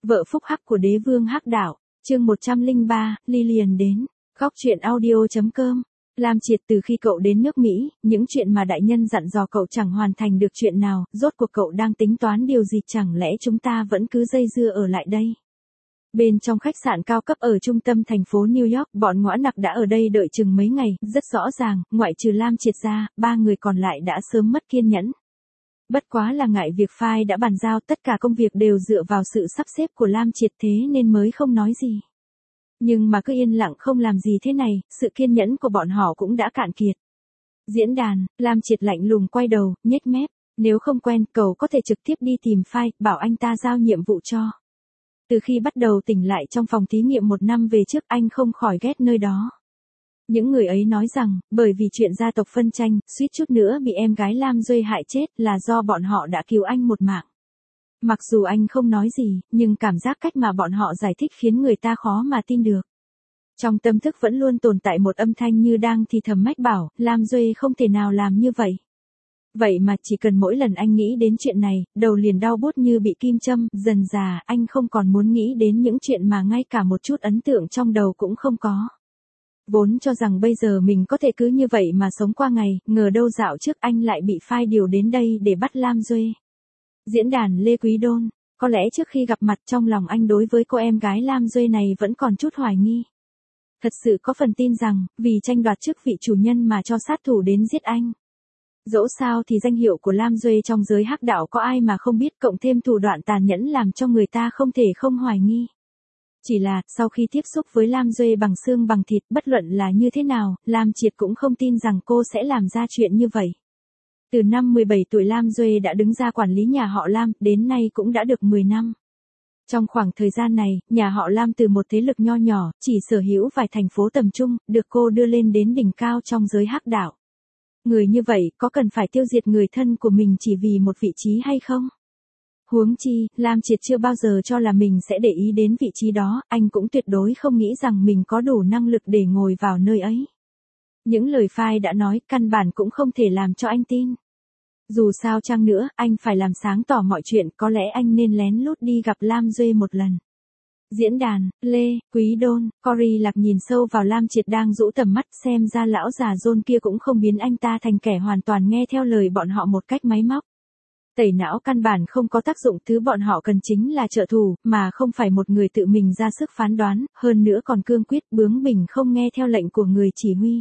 Vợ phúc hắc của đế vương hắc đạo, chương 103, Lilian đến. Góc truyện audio.com. Lam Triệt, từ khi cậu đến nước Mỹ, những chuyện mà đại nhân dặn dò cậu chẳng hoàn thành được chuyện nào, rốt cuộc cậu đang tính toán điều gì, chẳng lẽ chúng ta vẫn cứ dây dưa ở lại đây? Bên trong khách sạn cao cấp ở trung tâm thành phố New York, bọn ngõa nặc đã ở đây đợi chừng mấy ngày, rất rõ ràng, ngoại trừ Lam Triệt ra, 3 người còn lại đã sớm mất kiên nhẫn. Bất quá là ngại việc file đã bàn giao, tất cả công việc đều dựa vào sự sắp xếp của Lam Triệt, thế nên mới không nói gì. Nhưng mà cứ yên lặng không làm gì thế này, sự kiên nhẫn của bọn họ cũng đã cạn kiệt. Diễn đàn, Lam Triệt lạnh lùng quay đầu, nhếch mép, nếu không quen, cậu có thể trực tiếp đi tìm file, bảo anh ta giao nhiệm vụ cho. Từ khi bắt đầu tỉnh lại trong phòng thí nghiệm 1 năm về trước, anh không khỏi ghét nơi đó. Những người ấy nói rằng, bởi vì chuyện gia tộc phân tranh, suýt chút nữa bị em gái Lam Duy hại chết là do bọn họ đã cứu anh một mạng. Mặc dù anh không nói gì, nhưng cảm giác cách mà bọn họ giải thích khiến người ta khó mà tin được. Trong tâm thức vẫn luôn tồn tại một âm thanh như đang thì thầm mách bảo, Lam Duy không thể nào làm như vậy. Vậy mà chỉ cần mỗi lần anh nghĩ đến chuyện này, đầu liền đau buốt như bị kim châm, dần dà anh không còn muốn nghĩ đến những chuyện mà ngay cả một chút ấn tượng trong đầu cũng không có. Vốn cho rằng bây giờ mình có thể cứ như vậy mà sống qua ngày, ngờ đâu dạo trước anh lại bị file điều đến đây để bắt Lam Duy. Diễn đàn Lê Quý Đôn, có lẽ trước khi gặp mặt trong lòng anh đối với cô em gái Lam Duy này vẫn còn chút hoài nghi. Thật sự có phần tin rằng, vì tranh đoạt chức vị chủ nhân mà cho sát thủ đến giết anh. Dẫu sao thì danh hiệu của Lam Duy trong giới hắc đạo có ai mà không biết, cộng thêm thủ đoạn tàn nhẫn làm cho người ta không thể không hoài nghi. Chỉ là, sau khi tiếp xúc với Lam Duy bằng xương bằng thịt, bất luận là như thế nào, Lam Triệt cũng không tin rằng cô sẽ làm ra chuyện như vậy. Từ năm 17 tuổi Lam Duy đã đứng ra quản lý nhà họ Lam, đến nay cũng đã được 10 năm. Trong khoảng thời gian này, nhà họ Lam từ một thế lực nho nhỏ, chỉ sở hữu vài thành phố tầm trung, được cô đưa lên đến đỉnh cao trong giới hắc đạo. Người như vậy, có cần phải tiêu diệt người thân của mình chỉ vì một vị trí hay không? Huống chi, Lam Triệt chưa bao giờ cho là mình sẽ để ý đến vị trí đó, anh cũng tuyệt đối không nghĩ rằng mình có đủ năng lực để ngồi vào nơi ấy. Những lời file đã nói, căn bản cũng không thể làm cho anh tin. Dù sao chăng nữa, anh phải làm sáng tỏ mọi chuyện, có lẽ anh nên lén lút đi gặp Lam Duy một lần. Diễn đàn, Lê, Quý Đôn, Cory Lạc nhìn sâu vào Lam Triệt đang rũ tầm mắt, xem ra lão già John kia cũng không biến anh ta thành kẻ hoàn toàn nghe theo lời bọn họ một cách máy móc. Tẩy não căn bản không có tác dụng, thứ bọn họ cần chính là trợ thủ, mà không phải một người tự mình ra sức phán đoán, hơn nữa còn cương quyết bướng bỉnh không nghe theo lệnh của người chỉ huy.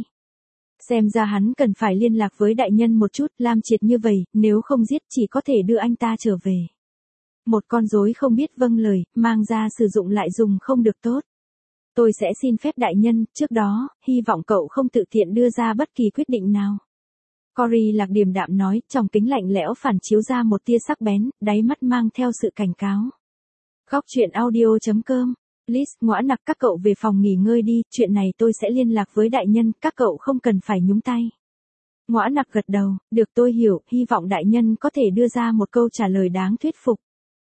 Xem ra hắn cần phải liên lạc với đại nhân một chút, Lam Triệt như vậy, nếu không giết chỉ có thể đưa anh ta trở về. Một con rối không biết vâng lời, mang ra sử dụng lại dùng không được tốt. Tôi sẽ xin phép đại nhân, trước đó, hy vọng cậu không tự tiện đưa ra bất kỳ quyết định nào. Cory Lạc điềm đạm nói, trong kính lạnh lẽo phản chiếu ra một tia sắc bén, đáy mắt mang theo sự cảnh cáo. Góc truyện audio.com. Liz, ngõa nặc, các cậu về phòng nghỉ ngơi đi, chuyện này tôi sẽ liên lạc với đại nhân, các cậu không cần phải nhúng tay. Ngõa nặc gật đầu, được, tôi hiểu, hy vọng đại nhân có thể đưa ra một câu trả lời đáng thuyết phục.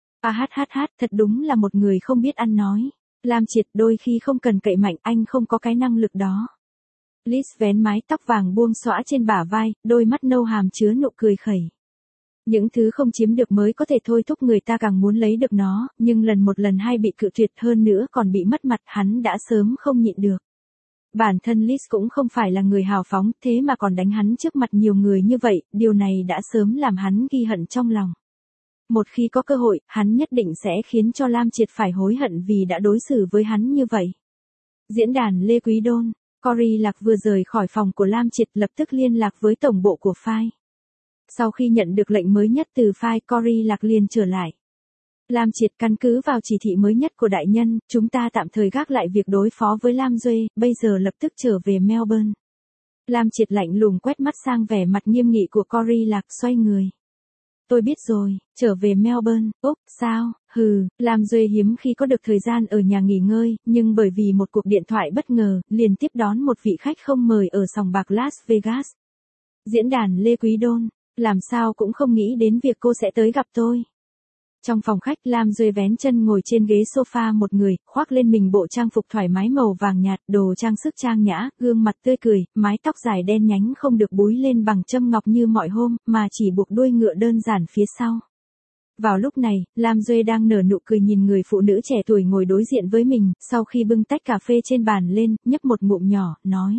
Thật đúng là một người không biết ăn nói. Lam Triệt, đôi khi không cần cậy mạnh, anh không có cái năng lực đó. Liz vén mái tóc vàng buông xõa trên bả vai, đôi mắt nâu hàm chứa nụ cười khẩy. Những thứ không chiếm được mới có thể thôi thúc người ta càng muốn lấy được nó, nhưng lần một lần hai bị cự tuyệt, hơn nữa còn bị mất mặt, hắn đã sớm không nhịn được. Bản thân Liz cũng không phải là người hào phóng, thế mà còn đánh hắn trước mặt nhiều người như vậy, điều này đã sớm làm hắn ghi hận trong lòng. Một khi có cơ hội, hắn nhất định sẽ khiến cho Lam Triệt phải hối hận vì đã đối xử với hắn như vậy. Diễn đàn Lê Quý Đôn, Cory Lạc vừa rời khỏi phòng của Lam Triệt lập tức liên lạc với tổng bộ của file. Sau khi nhận được lệnh mới nhất từ file, Cory Lạc liền trở lại. Lam Triệt, căn cứ vào chỉ thị mới nhất của đại nhân, chúng ta tạm thời gác lại việc đối phó với Lam Duy, bây giờ lập tức trở về Melbourne. Lam Triệt lạnh lùng quét mắt sang vẻ mặt nghiêm nghị của Cory Lạc, xoay người. Tôi biết rồi, trở về Melbourne, Úc, sao, Lam Duy hiếm khi có được thời gian ở nhà nghỉ ngơi, nhưng bởi vì một cuộc điện thoại bất ngờ, liền tiếp đón một vị khách không mời ở sòng bạc Las Vegas. Diễn đàn Lê Quý Đôn, làm sao cũng không nghĩ đến việc cô sẽ tới gặp tôi. Trong phòng khách, Lam Duy vén chân ngồi trên ghế sofa một người, khoác lên mình bộ trang phục thoải mái màu vàng nhạt, đồ trang sức trang nhã, gương mặt tươi cười, mái tóc dài đen nhánh không được búi lên bằng châm ngọc như mọi hôm, mà chỉ buộc đuôi ngựa đơn giản phía sau. Vào lúc này, Lam Duệ đang nở nụ cười nhìn người phụ nữ trẻ tuổi ngồi đối diện với mình, sau khi bưng tách cà phê trên bàn lên, nhấp một ngụm nhỏ, nói.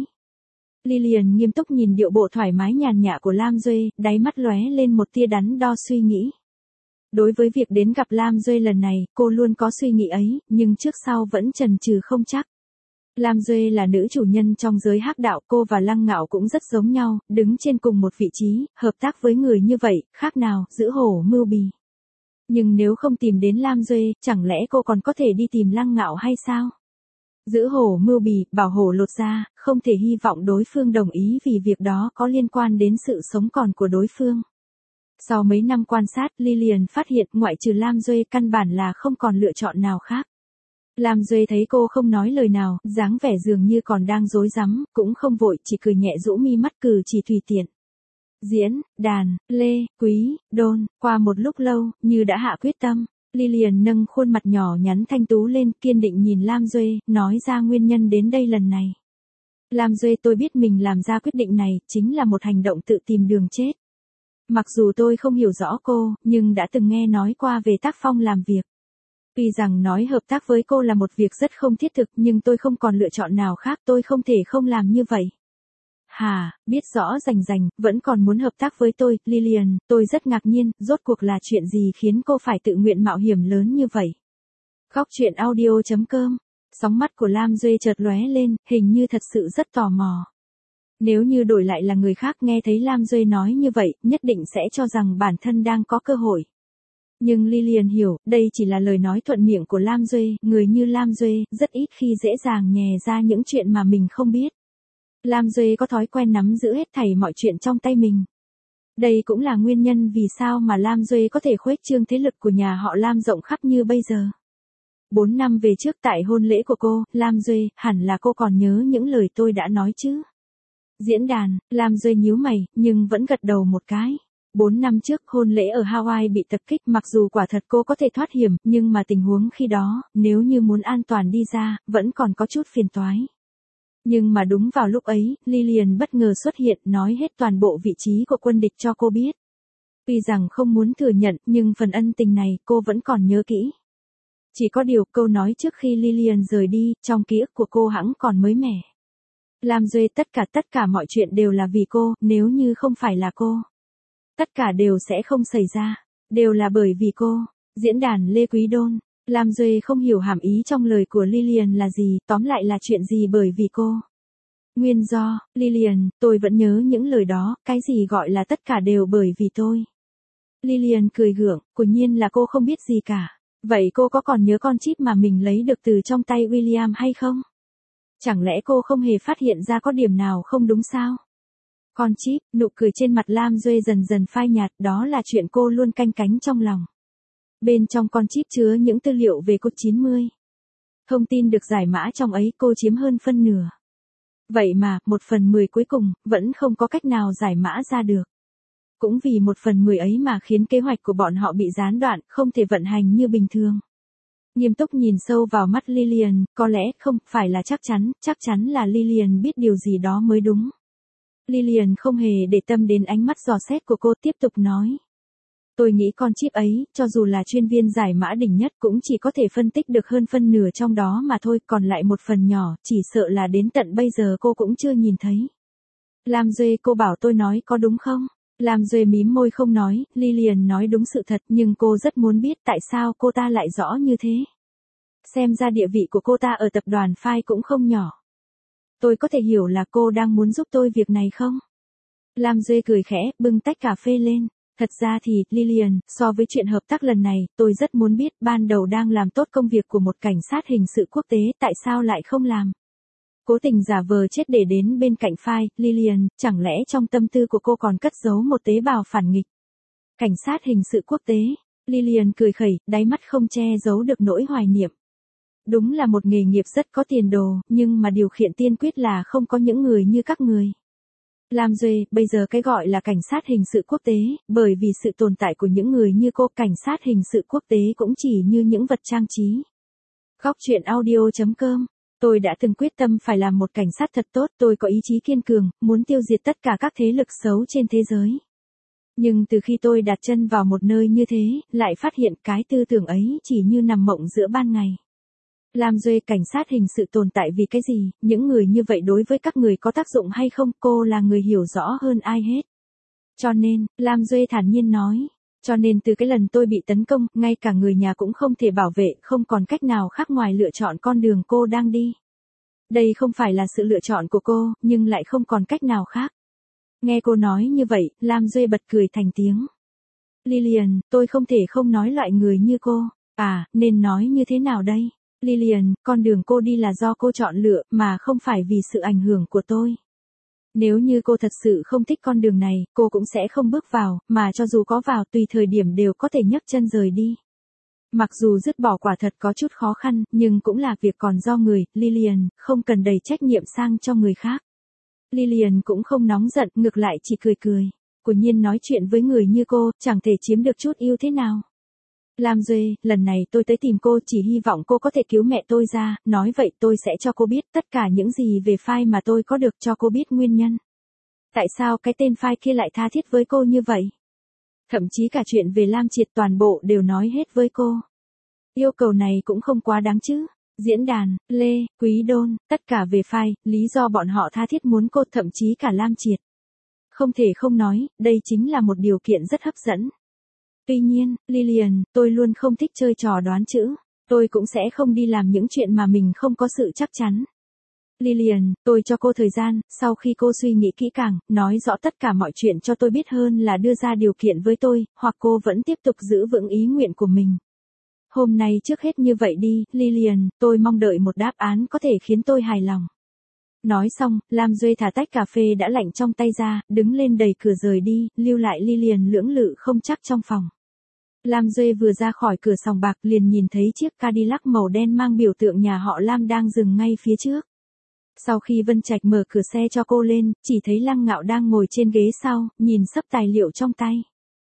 Lillian nghiêm túc nhìn điệu bộ thoải mái nhàn nhã của Lam Duệ, đáy mắt lóe lên một tia đắn đo suy nghĩ. Đối với việc đến gặp Lam Duệ lần này, cô luôn có suy nghĩ ấy, nhưng trước sau vẫn chần chừ không chắc. Lam Duệ là nữ chủ nhân trong giới hắc đạo, cô và Lăng Ngạo cũng rất giống nhau, đứng trên cùng một vị trí, hợp tác với người như vậy, khác nào giữ hổ mưu bì. Nhưng nếu không tìm đến Lam Duệ, chẳng lẽ cô còn có thể đi tìm Lăng Ngạo hay sao? Giữ hổ mưu bì, bảo hổ lột ra, không thể hy vọng đối phương đồng ý vì việc đó có liên quan đến sự sống còn của đối phương. Sau mấy năm quan sát, Lillian phát hiện ngoại trừ Lam Duệ căn bản là không còn lựa chọn nào khác. Lam Duệ thấy cô không nói lời nào, dáng vẻ dường như còn đang rối rắm, cũng không vội, chỉ cười nhẹ rũ mi mắt cử chỉ tùy tiện. Diễn, đàn, lê, quý, đôn, qua một lúc lâu, như đã hạ quyết tâm, Lillian nâng khuôn mặt nhỏ nhắn thanh tú lên, kiên định nhìn Lam Duệ, nói ra nguyên nhân đến đây lần này. Lam Duệ, tôi biết mình làm ra quyết định này, chính là một hành động tự tìm đường chết. Mặc dù tôi không hiểu rõ cô, nhưng đã từng nghe nói qua về tác phong làm việc. Tuy rằng nói hợp tác với cô là một việc rất không thiết thực, nhưng tôi không còn lựa chọn nào khác, tôi không thể không làm như vậy. Hà, biết rõ rành, vẫn còn muốn hợp tác với tôi, Lillian, tôi rất ngạc nhiên, rốt cuộc là chuyện gì khiến cô phải tự nguyện mạo hiểm lớn như vậy? Góc truyện audio.com. Sóng mắt của Lam Duệ chợt lóe lên, hình như thật sự rất tò mò. Nếu như đổi lại là người khác nghe thấy Lam Duệ nói như vậy, nhất định sẽ cho rằng bản thân đang có cơ hội. Nhưng Lillian hiểu, đây chỉ là lời nói thuận miệng của Lam Duệ, người như Lam Duệ, rất ít khi dễ dàng nhè ra những chuyện mà mình không biết. Lam Duệ có thói quen nắm giữ hết thảy mọi chuyện trong tay mình. Đây cũng là nguyên nhân vì sao mà Lam Duệ có thể khuếch trương thế lực của nhà họ Lam rộng khắp như bây giờ. 4 năm về trước tại hôn lễ của cô, Lam Duệ, hẳn là cô còn nhớ những lời tôi đã nói chứ. Diễn đàn, Lam Duệ nhíu mày, nhưng vẫn gật đầu một cái. 4 năm trước hôn lễ ở Hawaii bị tập kích, mặc dù quả thật cô có thể thoát hiểm, nhưng mà tình huống khi đó, nếu như muốn an toàn đi ra, vẫn còn có chút phiền toái. Nhưng mà đúng vào lúc ấy, Lillian bất ngờ xuất hiện, nói hết toàn bộ vị trí của quân địch cho cô biết. Tuy rằng không muốn thừa nhận, nhưng phần ân tình này cô vẫn còn nhớ kỹ. Chỉ có điều câu nói trước khi Lillian rời đi, trong ký ức của cô hẵng còn mới mẻ. Lam Duệ, tất cả mọi chuyện đều là vì cô, nếu như không phải là cô. Tất cả đều sẽ không xảy ra, đều là bởi vì cô. Diễn đàn Lê Quý Đôn. Lam Duệ không hiểu hàm ý trong lời của Lillian là gì, tóm lại là chuyện gì bởi vì cô. Nguyên do, Lillian, tôi vẫn nhớ những lời đó, cái gì gọi là tất cả đều bởi vì tôi. Lillian cười gượng, quả nhiên là cô không biết gì cả. Vậy cô có còn nhớ con chip mà mình lấy được từ trong tay William hay không? Chẳng lẽ cô không hề phát hiện ra có điểm nào không đúng sao? Con chip, nụ cười trên mặt Lam Duệ dần dần phai nhạt, đó là chuyện cô luôn canh cánh trong lòng. Bên trong con chip chứa những tư liệu về code 90. Thông tin được giải mã trong ấy cô chiếm hơn phân nửa. Vậy mà, 1/10 cuối cùng, vẫn không có cách nào giải mã ra được. Cũng vì 1/10 ấy mà khiến kế hoạch của bọn họ bị gián đoạn, không thể vận hành như bình thường. Nghiêm túc nhìn sâu vào mắt Lillian, có lẽ không phải là chắc chắn là Lillian biết điều gì đó mới đúng. Lillian không hề để tâm đến ánh mắt dò xét của cô, tiếp tục nói. Tôi nghĩ con chip ấy, cho dù là chuyên viên giải mã đỉnh nhất cũng chỉ có thể phân tích được hơn phân nửa trong đó mà thôi, còn lại một phần nhỏ, chỉ sợ là đến tận bây giờ cô cũng chưa nhìn thấy. Lam Duệ, cô bảo tôi nói có đúng không? Lam Duệ mím môi không nói, Lillian nói đúng sự thật, nhưng cô rất muốn biết tại sao cô ta lại rõ như thế. Xem ra địa vị của cô ta ở tập đoàn Phai cũng không nhỏ. Tôi có thể hiểu là cô đang muốn giúp tôi việc này không? Lam Duệ cười khẽ, bưng tách cà phê lên. Thật ra thì, Lillian, so với chuyện hợp tác lần này, tôi rất muốn biết, ban đầu đang làm tốt công việc của một cảnh sát hình sự quốc tế, tại sao lại không làm? Cố tình giả vờ chết để đến bên cạnh Phai, Lillian, chẳng lẽ trong tâm tư của cô còn cất giấu một tế bào phản nghịch? Cảnh sát hình sự quốc tế, Lillian cười khẩy, đáy mắt không che giấu được nỗi hoài niệm. Đúng là một nghề nghiệp rất có tiền đồ, nhưng mà điều kiện tiên quyết là không có những người như các người. Lam Duệ, bây giờ cái gọi là cảnh sát hình sự quốc tế, bởi vì sự tồn tại của những người như cô, cảnh sát hình sự quốc tế cũng chỉ như những vật trang trí. Góc truyện audio.com. Tôi đã từng quyết tâm phải làm một cảnh sát thật tốt, tôi có ý chí kiên cường, muốn tiêu diệt tất cả các thế lực xấu trên thế giới. Nhưng từ khi tôi đặt chân vào một nơi như thế, lại phát hiện cái tư tưởng ấy chỉ như nằm mộng giữa ban ngày. Lam Duệ, cảnh sát hình sự tồn tại vì cái gì, những người như vậy đối với các người có tác dụng hay không, cô là người hiểu rõ hơn ai hết. Cho nên, Lam Duệ thản nhiên nói, cho nên từ cái lần tôi bị tấn công, ngay cả người nhà cũng không thể bảo vệ, không còn cách nào khác ngoài lựa chọn con đường cô đang đi. Đây không phải là sự lựa chọn của cô, nhưng lại không còn cách nào khác. Nghe cô nói như vậy, Lam Duệ bật cười thành tiếng. Lillian, tôi không thể không nói loại người như cô. À, nên nói như thế nào đây? Lillian, con đường cô đi là do cô chọn lựa, mà không phải vì sự ảnh hưởng của tôi. Nếu như cô thật sự không thích con đường này, cô cũng sẽ không bước vào, mà cho dù có vào tùy thời điểm đều có thể nhấc chân rời đi. Mặc dù dứt bỏ quả thật có chút khó khăn, nhưng cũng là việc còn do người, Lillian, không cần đẩy trách nhiệm sang cho người khác. Lillian cũng không nóng giận, ngược lại chỉ cười cười. Quả nhiên nói chuyện với người như cô, chẳng thể chiếm được chút yêu thế nào. Lam Duệ, lần này tôi tới tìm cô chỉ hy vọng cô có thể cứu mẹ tôi ra, nói vậy tôi sẽ cho cô biết tất cả những gì về file mà tôi có được, cho cô biết nguyên nhân. Tại sao cái tên file kia lại tha thiết với cô như vậy? Thậm chí cả chuyện về Lam Triệt toàn bộ đều nói hết với cô. Yêu cầu này cũng không quá đáng chứ. Diễn đàn, Lê, Quý Đôn, tất cả về file, lý do bọn họ tha thiết muốn cô, thậm chí cả Lam Triệt. Không thể không nói, đây chính là một điều kiện rất hấp dẫn. Tuy nhiên, Lillian, tôi luôn không thích chơi trò đoán chữ. Tôi cũng sẽ không đi làm những chuyện mà mình không có sự chắc chắn. Lillian, tôi cho cô thời gian, sau khi cô suy nghĩ kỹ càng, nói rõ tất cả mọi chuyện cho tôi biết hơn là đưa ra điều kiện với tôi, hoặc cô vẫn tiếp tục giữ vững ý nguyện của mình. Hôm nay trước hết như vậy đi, Lillian, tôi mong đợi một đáp án có thể khiến tôi hài lòng. Nói xong, Lam Duệ thả tách cà phê đã lạnh trong tay ra, đứng lên đẩy cửa rời đi, lưu lại Lillian lưỡng lự không chắc trong phòng. Lam Duệ vừa ra khỏi cửa sòng bạc liền nhìn thấy chiếc Cadillac màu đen mang biểu tượng nhà họ Lam đang dừng ngay phía trước. Sau khi Vân Trạch mở cửa xe cho cô lên, chỉ thấy Lăng Ngạo đang ngồi trên ghế sau, nhìn xấp tài liệu trong tay.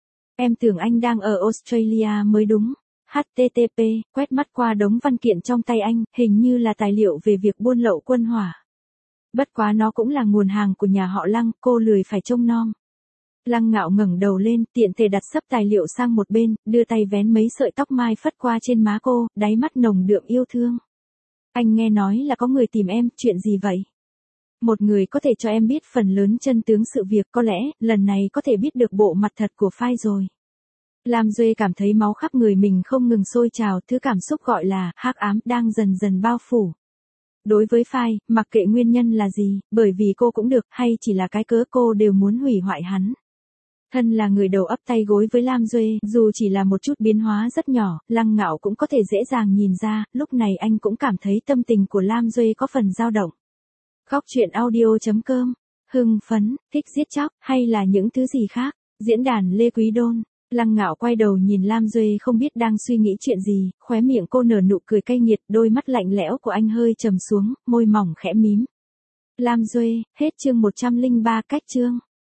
Em tưởng anh đang ở Australia mới đúng. HTTP, quét mắt qua đống văn kiện trong tay anh, hình như là tài liệu về việc buôn lậu quân hỏa. Bất quá nó cũng là nguồn hàng của nhà họ Lăng, cô lười phải trông nom. Lăng Ngạo ngẩng đầu lên, tiện thể đặt xấp tài liệu sang một bên, đưa tay vén mấy sợi tóc mai phất qua trên má cô, đáy mắt nồng đượm yêu thương. Anh nghe nói là có người tìm em, chuyện gì vậy? Một người có thể cho em biết phần lớn chân tướng sự việc, có lẽ, lần này có thể biết được bộ mặt thật của file rồi. Lam Duệ cảm thấy máu khắp người mình không ngừng sôi trào, thứ cảm xúc gọi là hắc ám đang dần dần bao phủ. Đối với file, mặc kệ nguyên nhân là gì, bởi vì cô cũng được, hay chỉ là cái cớ cô đều muốn hủy hoại hắn. Thân là người đầu ấp tay gối với Lam Duệ, dù chỉ là một chút biến hóa rất nhỏ, Lăng Ngạo cũng có thể dễ dàng nhìn ra, lúc này anh cũng cảm thấy tâm tình của Lam Duệ có phần dao động. Góc truyện audio.com, hưng phấn, thích giết chóc, hay là những thứ gì khác, diễn đàn Lê Quý Đôn. Lăng Ngạo quay đầu nhìn Lam Duệ không biết đang suy nghĩ chuyện gì, khóe miệng cô nở nụ cười cay nghiệt, đôi mắt lạnh lẽo của anh hơi trầm xuống, môi mỏng khẽ mím. Lam Duệ, hết chương 103 cách chương.